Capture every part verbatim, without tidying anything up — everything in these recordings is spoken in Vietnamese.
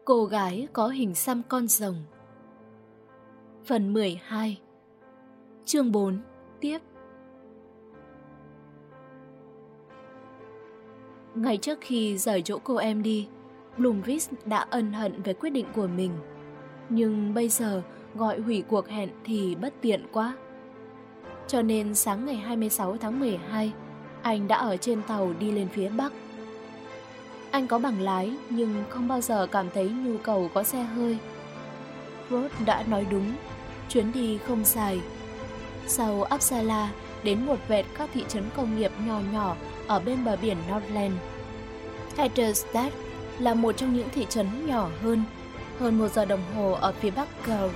Cô gái có hình xăm con rồng. Phần mười hai. Chương bốn. Tiếp. Ngay trước khi rời chỗ cô em đi, Blomqvist đã ân hận về quyết định của mình. Nhưng bây giờ gọi hủy cuộc hẹn thì bất tiện quá. Cho nên sáng ngày hai mươi sáu tháng mười hai, anh đã ở trên tàu đi lên phía Bắc. Anh có bằng lái nhưng không bao giờ cảm thấy nhu cầu có xe hơi. Rod đã nói đúng, chuyến đi không dài. Sau Uppsala đến một vệt các thị trấn công nghiệp nhỏ nhỏ ở bên bờ biển Northland. Halterstad là một trong những thị trấn nhỏ hơn, hơn một giờ đồng hồ ở phía bắc cầu.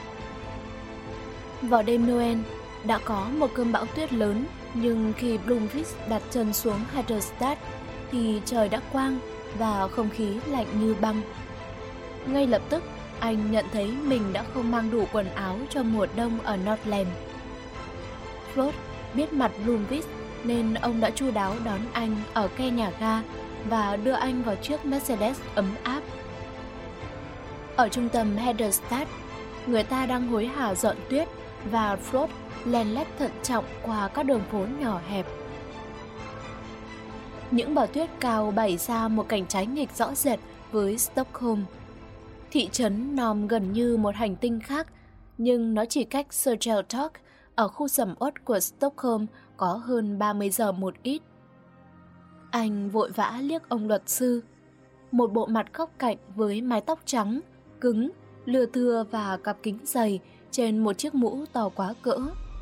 Vào đêm Noel, đã có một cơn bão tuyết lớn, nhưng khi Blomqvist đặt chân xuống Halterstad thì trời đã quang và không khí lạnh như băng. Ngay lập tức, anh nhận thấy mình đã không mang đủ quần áo cho mùa đông ở Northland. Rod biết mặt Blomqvist nên ông đã chu đáo đón anh ở ke nhà ga và đưa anh vào chiếc Mercedes ấm áp. Ở trung tâm Halterstad, người ta đang hối hả dọn tuyết và Rod len lét thận trọng qua các đường phố nhỏ hẹp. Những bờ tuyết cao bày ra một cảnh trái nghịch rõ rệt với Stockholm. Thị trấn nòm gần như một hành tinh khác, nhưng nó chỉ cách Södertörn ở khu sầm uất của Stockholm có hơn ba mươi giờ một ít. Anh vội vã liếc ông luật sư, một bộ mặt góc cạnh với mái tóc trắng, cứng, lưa thưa và cặp kính dày trên một chiếc mũ to quá cỡ.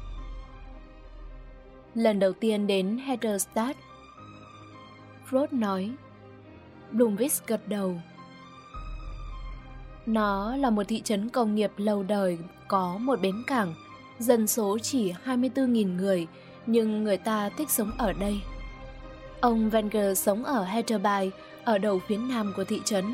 Lần đầu tiên đến Halterstad, Rod nói. Blomqvist gật đầu. Nó là một thị trấn công nghiệp lâu đời, có một bến cảng, dân số chỉ hai mươi tư nghìn người, nhưng người ta thích sống ở đây. Ông Wenger sống ở Heterby, ở đầu phía nam của thị trấn.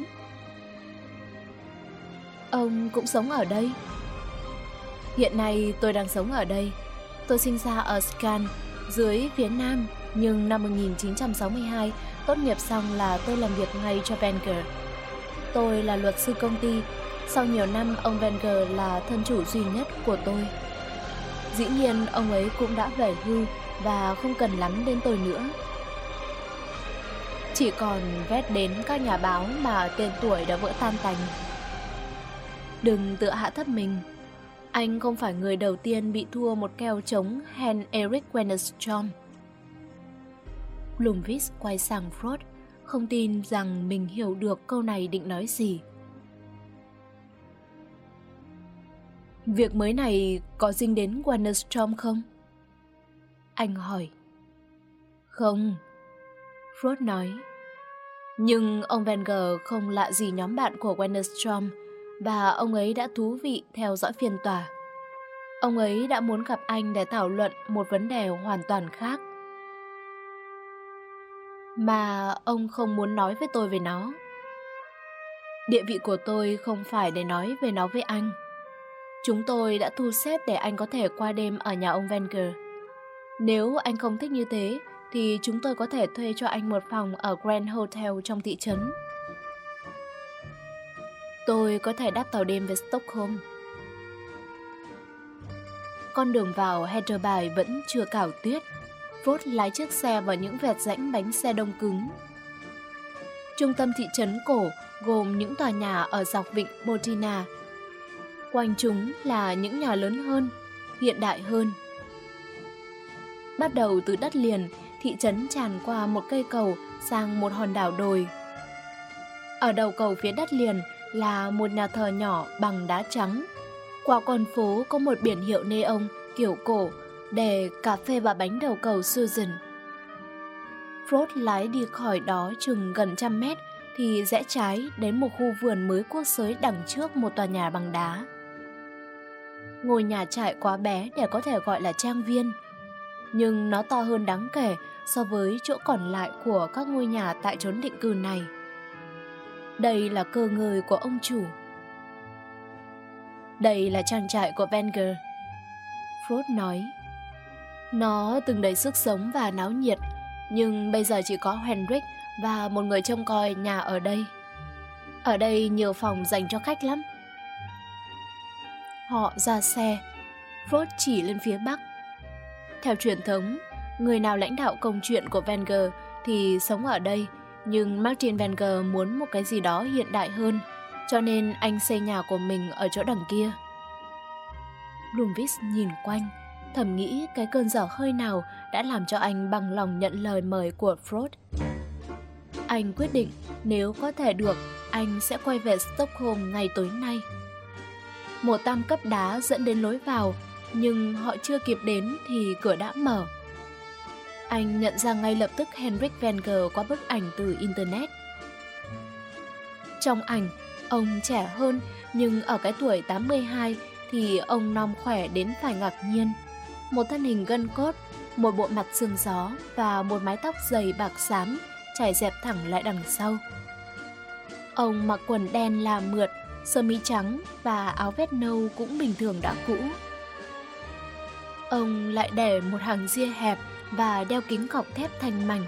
Ông cũng sống ở đây? Hiện nay tôi đang sống ở đây. Tôi sinh ra ở Skan, dưới phía nam, nhưng năm một nghìn chín trăm sáu mươi hai, tốt nghiệp xong là tôi làm việc ngay cho Wenger. Tôi là luật sư công ty. Sau nhiều năm, ông Wenger là thân chủ duy nhất của tôi. Dĩ nhiên, ông ấy cũng đã về hưu và không cần lắm đến tôi nữa. Chỉ còn vét đến các nhà báo mà tên tuổi đã vỡ tan tành. Đừng tự hạ thấp mình. Anh không phải người đầu tiên bị thua một kèo chống Hans Erik Wennerstrom. Blomqvist quay sang Rod, không tin rằng mình hiểu được câu này định nói gì. Việc mới này có dính đến Wennerstrom không? Anh hỏi. Không, Rod nói. Nhưng ông Wenger không lạ gì nhóm bạn của Wennerstrom, và ông ấy đã thú vị theo dõi phiên tòa. Ông ấy đã muốn gặp anh để thảo luận một vấn đề hoàn toàn khác, mà ông không muốn nói với tôi về nó. Địa vị của tôi không phải để nói về nó với anh. Chúng tôi đã thu xếp để anh có thể qua đêm ở nhà ông Wenger. Nếu anh không thích như thế, thì chúng tôi có thể thuê cho anh một phòng ở Grand Hotel trong thị trấn. Tôi có thể đáp tàu đêm về Stockholm. Con đường vào Heterby vẫn chưa cào tuyết. Rod lái chiếc xe vào những vệt rãnh bánh xe đông cứng. Trung tâm thị trấn cổ gồm những tòa nhà ở dọc vịnh Botina. Quanh chúng là những nhà lớn hơn, hiện đại hơn. Bắt đầu từ đất liền, thị trấn tràn qua một cây cầu sang một hòn đảo đồi. Ở đầu cầu phía đất liền là một nhà thờ nhỏ bằng đá trắng. Qua con phố có một biển hiệu neon kiểu cổ để cà phê và bánh đầu cầu Susan. Rod lái đi khỏi đó chừng gần trăm mét thì rẽ trái đến một khu vườn mới cuốc xới đằng trước một tòa nhà bằng đá. Ngôi nhà trại quá bé để có thể gọi là trang viên, nhưng nó to hơn đáng kể so với chỗ còn lại của các ngôi nhà tại chốn định cư này. Đây là cơ ngơi của ông chủ. Đây là trang trại của Wenger, Rod nói. Nó từng đầy sức sống và náo nhiệt, nhưng bây giờ chỉ có Henrik và một người trông coi nhà ở đây. Ở đây nhiều phòng dành cho khách lắm. Họ ra xe. Frost chỉ lên phía bắc. Theo truyền thống, người nào lãnh đạo công chuyện của Wenger thì sống ở đây, nhưng Martin Wenger muốn một cái gì đó hiện đại hơn, cho nên anh xây nhà của mình ở chỗ đằng kia. Blomqvist nhìn quanh, thầm nghĩ cái cơn dở hơi nào đã làm cho anh bằng lòng nhận lời mời của Frost. Anh quyết định nếu có thể được, anh sẽ quay về Stockholm ngay tối nay. Một tam cấp đá dẫn đến lối vào, nhưng họ chưa kịp đến thì cửa đã mở. Anh nhận ra ngay lập tức Henrik Wenger qua bức ảnh từ Internet. Trong ảnh, ông trẻ hơn, nhưng ở cái tuổi tám mươi hai thì ông non khỏe đến phải ngạc nhiên. Một thân hình gân cốt, một bộ mặt sương gió và một mái tóc dày bạc xám trải dẹp thẳng lại đằng sau. Ông mặc quần đen là mượt, sơ mi trắng và áo vest nâu cũng bình thường đã cũ. Ông lại để một hàng ria hẹp và đeo kính cọc thép thanh mảnh.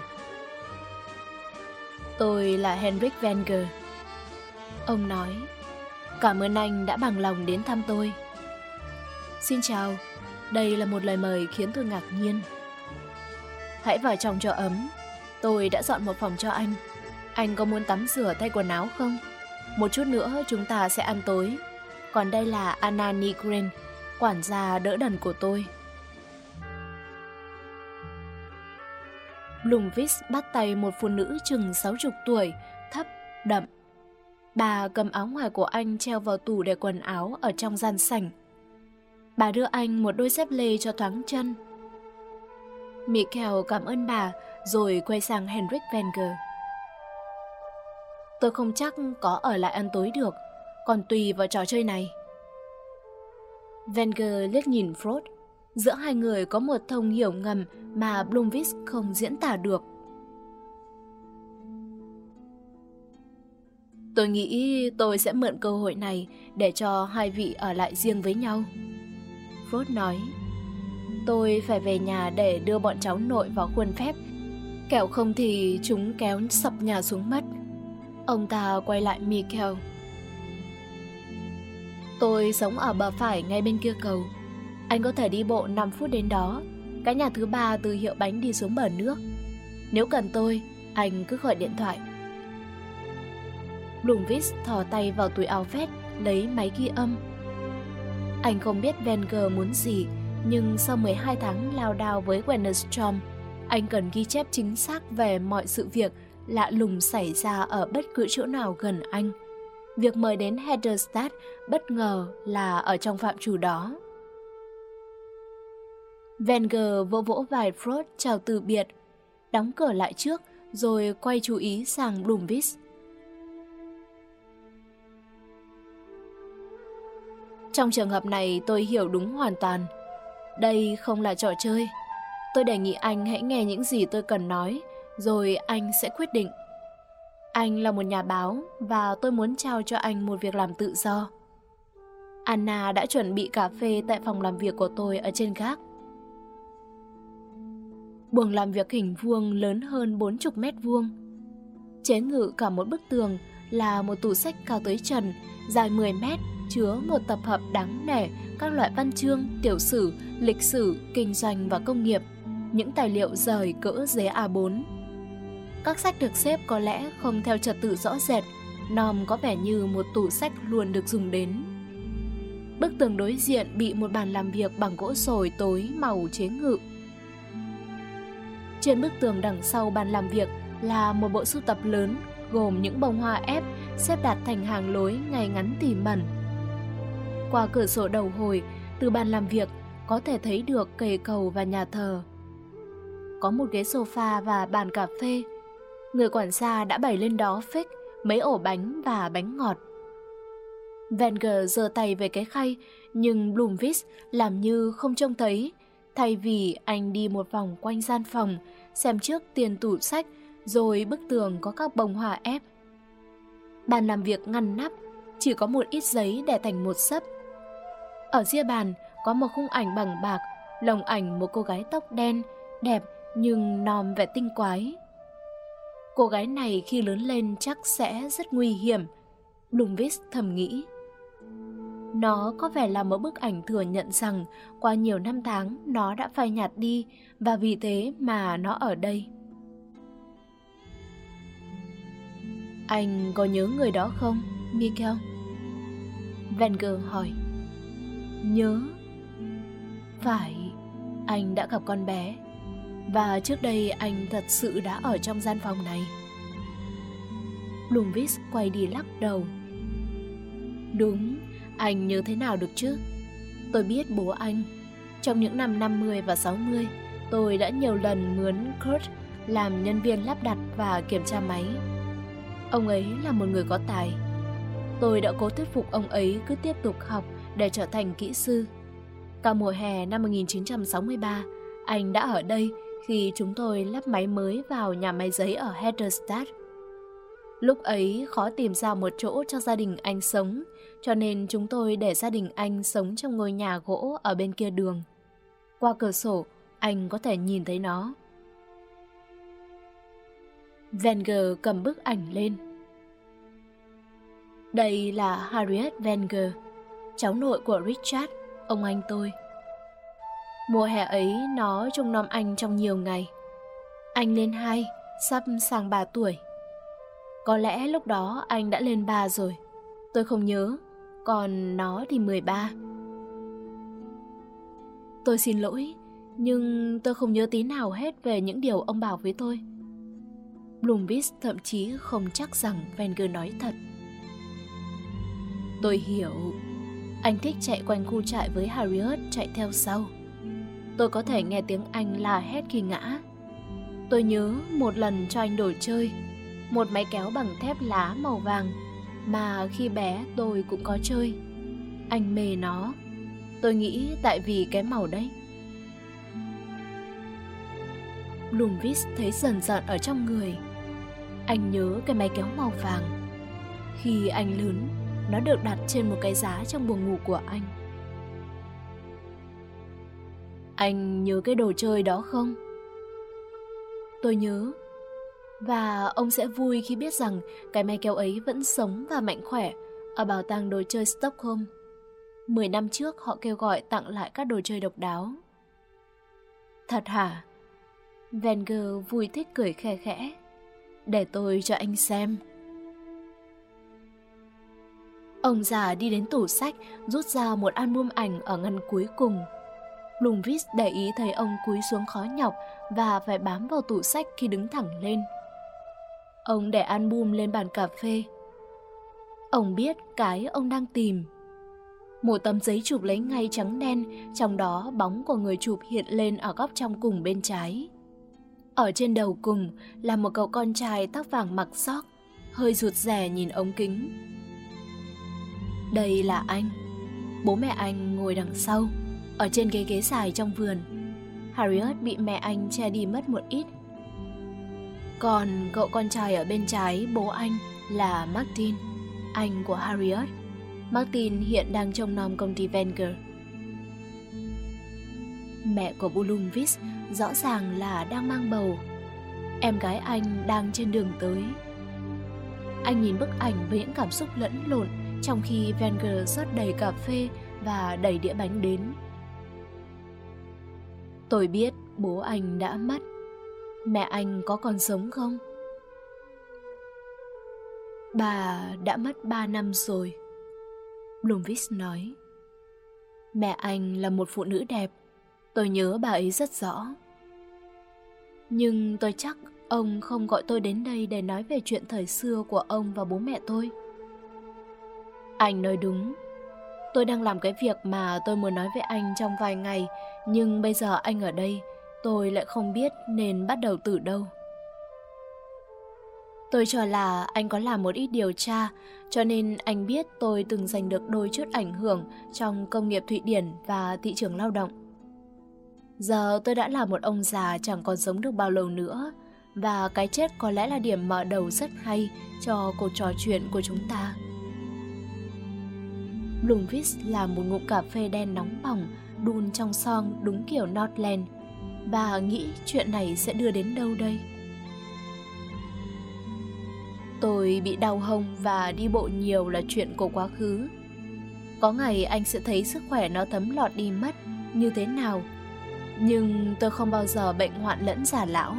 Tôi là Henrik Wenger. Ông nói, cảm ơn anh đã bằng lòng đến thăm tôi. Xin chào, đây là một lời mời khiến tôi ngạc nhiên. Hãy vào trong cho ấm, tôi đã dọn một phòng cho anh. Anh có muốn tắm rửa thay quần áo không? Một chút nữa chúng ta sẽ ăn tối. Còn đây là Anna Nygren, quản gia đỡ đần của tôi. Blomqvist bắt tay một phụ nữ chừng sáu mươi tuổi, thấp, đậm. Bà cầm áo ngoài của anh treo vào tủ để quần áo ở trong gian sảnh. Bà đưa anh một đôi dép lê cho thoáng chân. Mikael cảm ơn bà rồi quay sang Henrik Wenger. Tôi không chắc có ở lại ăn tối được, còn tùy vào trò chơi này. Wenger liếc nhìn Frost. Giữa hai người có một thông hiểu ngầm mà Blomqvist không diễn tả được. Tôi nghĩ tôi sẽ mượn cơ hội này để cho hai vị ở lại riêng với nhau. Frost nói, tôi phải về nhà để đưa bọn cháu nội vào khuôn phép, kẻo không thì chúng kéo sập nhà xuống mất. Ông ta quay lại Mikael. Tôi sống ở bờ phải ngay bên kia cầu. Anh có thể đi bộ năm phút đến đó. Cái nhà thứ ba từ hiệu bánh đi xuống bờ nước. Nếu cần tôi, anh cứ gọi điện thoại. Blomqvist thò tay vào túi áo vest, lấy máy ghi âm. Anh không biết Wenger muốn gì, nhưng sau mười hai tháng lao đao với Wennerstrom, anh cần ghi chép chính xác về mọi sự việc lạ lùng xảy ra ở bất cứ chỗ nào gần anh. Việc mời đến Hederstad bất ngờ là ở trong phạm trù đó. Wenger vỗ vỗ vai Frost chào từ biệt, đóng cửa lại trước rồi quay chú ý sang Blomqvist. Trong trường hợp này tôi hiểu đúng hoàn toàn. Đây không là trò chơi. Tôi đề nghị anh hãy nghe những gì tôi cần nói, rồi anh sẽ quyết định. Anh là một nhà báo và tôi muốn trao cho anh một việc làm tự do. Anna đã chuẩn bị cà phê tại phòng làm việc của tôi ở trên gác. Buồng làm việc hình vuông lớn hơn bốn mươi mét vuông. Chế ngự cả một bức tường là một tủ sách cao tới trần, dài mười mét, chứa một tập hợp đáng nể các loại văn chương, tiểu sử, lịch sử, kinh doanh và công nghiệp, những tài liệu rời cỡ giấy A bốn. Các sách được xếp có lẽ không theo trật tự rõ rệt, nòm có vẻ như một tủ sách luôn được dùng đến. Bức tường đối diện bị một bàn làm việc bằng gỗ sồi tối màu chế ngự. Trên bức tường đằng sau bàn làm việc là một bộ sưu tập lớn gồm những bông hoa ép xếp đặt thành hàng lối ngay ngắn tỉ mẩn. Qua cửa sổ đầu hồi, từ bàn làm việc có thể thấy được cây cầu và nhà thờ. Có một ghế sofa và bàn cà phê. Người quản gia đã bày lên đó phích, mấy ổ bánh và bánh ngọt. Wenger giơ tay về cái khay, nhưng Blomqvist làm như không trông thấy. Thay vì anh đi một vòng quanh gian phòng, xem trước tiền tủ sách, rồi bức tường có các bông hoa ép. Bàn làm việc ngăn nắp, chỉ có một ít giấy để thành một xấp. Ở ria bàn có một khung ảnh bằng bạc, lồng ảnh một cô gái tóc đen, đẹp nhưng nòm vẻ tinh quái. Cô gái này khi lớn lên chắc sẽ rất nguy hiểm. Blomqvist thầm nghĩ. Nó có vẻ là một bức ảnh thừa nhận rằng qua nhiều năm tháng nó đã phai nhạt đi và vì thế mà nó ở đây. Anh có nhớ người đó không, Mikhail? Wenger hỏi. Nhớ? Phải, anh đã gặp con bé. Và trước đây anh thật sự đã ở trong gian phòng này. Blomqvist quay đi lắc đầu. Đúng, anh nhớ thế nào được chứ? Tôi biết bố anh. Trong những năm năm mươi và sáu mươi, tôi đã nhiều lần mướn Kurt làm nhân viên lắp đặt và kiểm tra máy. Ông ấy là một người có tài. Tôi đã cố thuyết phục ông ấy cứ tiếp tục học để trở thành kỹ sư. Cả mùa hè năm một nghìn chín trăm sáu mươi ba, anh đã ở đây khi chúng tôi lắp máy mới vào nhà máy giấy ở Hellerstadt. Lúc ấy khó tìm ra một chỗ cho gia đình anh sống, cho nên chúng tôi để gia đình anh sống trong ngôi nhà gỗ ở bên kia đường. Qua cửa sổ, anh có thể nhìn thấy nó. Wenger cầm bức ảnh lên. Đây là Harriet Wenger, cháu nội của Richard, ông anh tôi. Mùa hè ấy nó trông nom anh trong nhiều ngày. Anh lên hai, sắp sang ba tuổi. Có lẽ lúc đó anh đã lên ba rồi, tôi không nhớ, còn nó thì mười ba. Tôi xin lỗi, nhưng tôi không nhớ tí nào hết về những điều ông bảo với tôi. Blomqvist thậm chí không chắc rằng Wenger nói thật. Tôi hiểu, anh thích chạy quanh khu trại với Harriet chạy theo sau. Tôi có thể nghe tiếng anh la hét khi ngã. Tôi nhớ một lần cho anh đồ chơi, một máy kéo bằng thép lá màu vàng mà khi bé tôi cũng có chơi. Anh mê nó. Tôi nghĩ tại vì cái màu đấy. Blomqvist thấy dần dần ở trong người. Anh nhớ cái máy kéo màu vàng. Khi anh lớn, nó được đặt trên một cái giá trong buồng ngủ của anh. Anh nhớ cái đồ chơi đó không? Tôi nhớ. Và ông sẽ vui khi biết rằng cái máy kéo ấy vẫn sống và mạnh khỏe ở bảo tàng đồ chơi Stockholm. Mười năm trước họ kêu gọi tặng lại các đồ chơi độc đáo. Thật hả? Wenger vui thích cười khe khẽ. Để tôi cho anh xem. Ông già đi đến tủ sách, rút ra một album ảnh ở ngăn cuối cùng. Blomqvist để ý thấy ông cúi xuống khó nhọc và phải bám vào tủ sách khi đứng thẳng lên. Ông để album lên bàn cà phê. Ông biết cái ông đang tìm. Một tấm giấy chụp lấy ngay trắng đen, trong đó bóng của người chụp hiện lên ở góc trong cùng bên trái. Ở trên đầu cùng là một cậu con trai tóc vàng mặc sóc, hơi rụt rè nhìn ống kính. Đây là anh. Bố mẹ anh ngồi đằng sau, ở trên ghế ghế dài trong vườn. Harriet bị mẹ anh che đi mất một ít. Còn cậu con trai ở bên trái bố anh là Martin, anh của Harriet. Martin hiện đang trông nom công ty Wenger. Mẹ của Blomqvist rõ ràng là đang mang bầu. Em gái anh đang trên đường tới. Anh nhìn bức ảnh với những cảm xúc lẫn lộn trong khi Wenger rót đầy cà phê và đẩy đĩa bánh đến. Tôi biết bố anh đã mất. Mẹ anh có còn sống không? Bà đã mất ba năm rồi, Blomqvist nói. Mẹ anh là một phụ nữ đẹp. Tôi nhớ bà ấy rất rõ. Nhưng tôi chắc ông không gọi tôi đến đây để nói về chuyện thời xưa của ông và bố mẹ tôi. Anh nói đúng. Tôi đang làm cái việc mà tôi muốn nói với anh trong vài ngày, nhưng bây giờ anh ở đây, tôi lại không biết nên bắt đầu từ đâu. Tôi cho là anh có làm một ít điều tra, cho nên anh biết tôi từng giành được đôi chút ảnh hưởng trong công nghiệp Thụy Điển và thị trường lao động. Giờ tôi đã là một ông già chẳng còn sống được bao lâu nữa, và cái chết có lẽ là điểm mở đầu rất hay cho cuộc trò chuyện của chúng ta. Blomqvist làm một ngụm cà phê đen nóng bỏng, đun trong son đúng kiểu Nordland, và nghĩ chuyện này sẽ đưa đến đâu đây. Tôi bị đau hông và đi bộ nhiều là chuyện của quá khứ. Có ngày anh sẽ thấy sức khỏe nó thấm lọt đi mất như thế nào. Nhưng tôi không bao giờ bệnh hoạn lẫn già lão.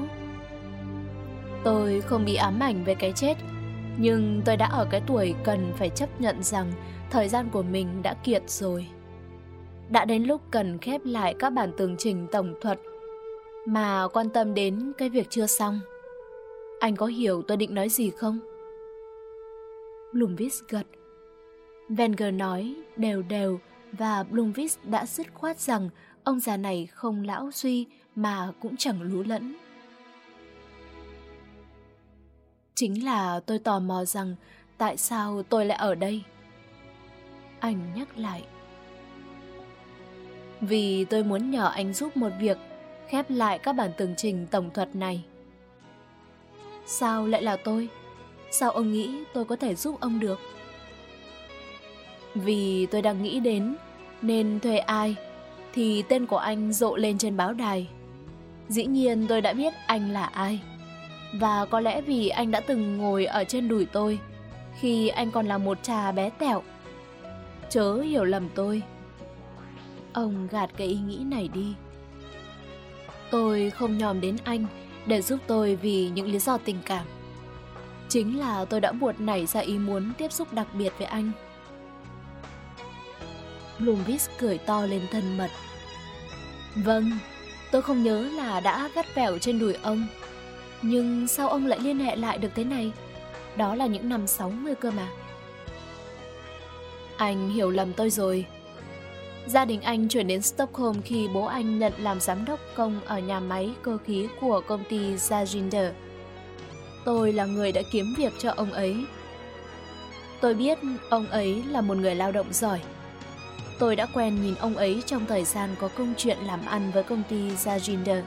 Tôi không bị ám ảnh về cái chết, nhưng tôi đã ở cái tuổi cần phải chấp nhận rằng thời gian của mình đã kiệt rồi. Đã đến lúc cần khép lại các bản tường trình tổng thuật mà quan tâm đến cái việc chưa xong. Anh có hiểu tôi định nói gì không? Blomqvist gật. Wenger nói đều đều và Blomqvist đã dứt khoát rằng ông già này không lão suy mà cũng chẳng lú lẫn. Chính là tôi tò mò rằng tại sao tôi lại ở đây. Anh nhắc lại. Vì tôi muốn nhờ anh giúp một việc, khép lại các bản tường trình tổng thuật này. Sao lại là tôi? Sao ông nghĩ tôi có thể giúp ông được? Vì tôi đang nghĩ đến nên thuê ai thì tên của anh rộ lên trên báo đài. Dĩ nhiên tôi đã biết anh là ai. Và có lẽ vì anh đã từng ngồi ở trên đùi tôi khi anh còn là một trà bé tẹo. Chớ hiểu lầm tôi. Ông gạt cái ý nghĩ này đi. Tôi không nhòm đến anh để giúp tôi vì những lý do tình cảm. Chính là tôi đã buột nảy ra ý muốn tiếp xúc đặc biệt với anh. Blomqvist cười to lên thân mật. Vâng, tôi không nhớ là đã vắt vẻo trên đùi ông. Nhưng sao ông lại liên hệ lại được thế này? Đó là những năm sáu mươi cơ mà. Anh hiểu lầm tôi rồi. Gia đình anh chuyển đến Stockholm khi bố anh nhận làm giám đốc công ở nhà máy cơ khí của công ty Zaginder. Tôi là người đã kiếm việc cho ông ấy. Tôi biết ông ấy là một người lao động giỏi. Tôi đã quen nhìn ông ấy trong thời gian có công chuyện làm ăn với công ty Zaginder.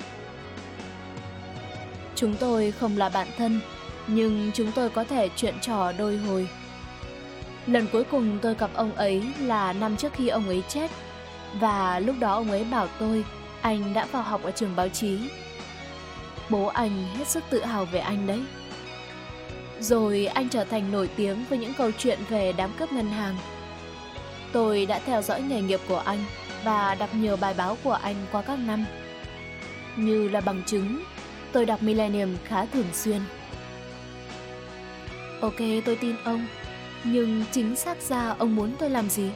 Chúng tôi không là bạn thân, nhưng chúng tôi có thể chuyện trò đôi hồi. Lần cuối cùng tôi gặp ông ấy là năm trước khi ông ấy chết, và lúc đó ông ấy bảo tôi anh đã vào học ở trường báo chí. Bố anh hết sức tự hào về anh đấy. Rồi anh trở thành nổi tiếng với những câu chuyện về đám cướp ngân hàng. Tôi đã theo dõi nghề nghiệp của anh và đọc nhiều bài báo của anh qua các năm. Như là bằng chứng, tôi đọc Millennium khá thường xuyên. Ok, tôi tin ông. Nhưng chính xác ra ông muốn tôi làm gì?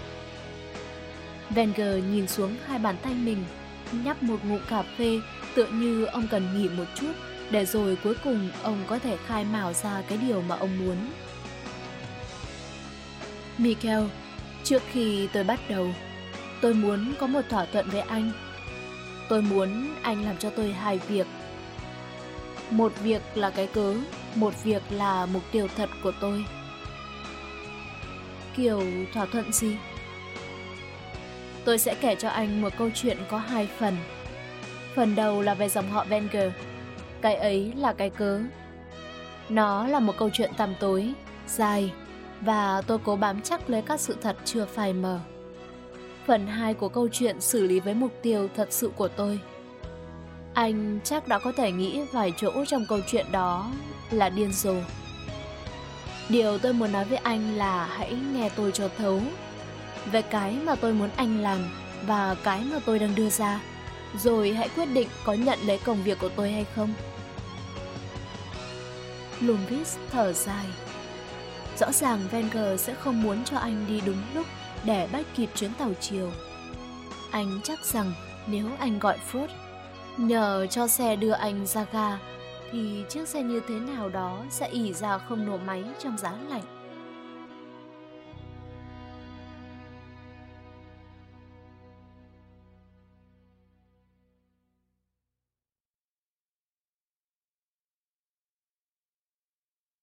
Wenger nhìn xuống hai bàn tay mình, nhấp một ngụm cà phê, tựa như ông cần nghỉ một chút, để rồi cuối cùng ông có thể khai mào ra cái điều mà ông muốn. Michael, trước khi tôi bắt đầu, tôi muốn có một thỏa thuận với anh. Tôi muốn anh làm cho tôi hai việc. Một việc là cái cớ, một việc là mục tiêu thật của tôi. Kiểu thỏa thuận gì? Tôi sẽ kể cho anh một câu chuyện có hai phần. Phần đầu là về dòng họ Wenger. Cái ấy là cái cớ. Nó là một câu chuyện tăm tối, dài, và tôi cố bám chắc lấy các sự thật chưa phai mờ. Phần hai của câu chuyện xử lý với mục tiêu thật sự của tôi. Anh chắc đã có thể nghĩ vài chỗ trong câu chuyện đó là điên rồ. Điều tôi muốn nói với anh là hãy nghe tôi cho thấu về cái mà tôi muốn anh làm và cái mà tôi đang đưa ra, rồi hãy quyết định có nhận lấy công việc của tôi hay không. Blomqvist thở dài. Rõ ràng Wenger sẽ không muốn cho anh đi đúng lúc để bắt kịp chuyến tàu chiều. Anh chắc rằng nếu anh gọi Ford nhờ cho xe đưa anh ra ga, thì chiếc xe như thế nào đó sẽ ì ra không nổ máy trong giá lạnh.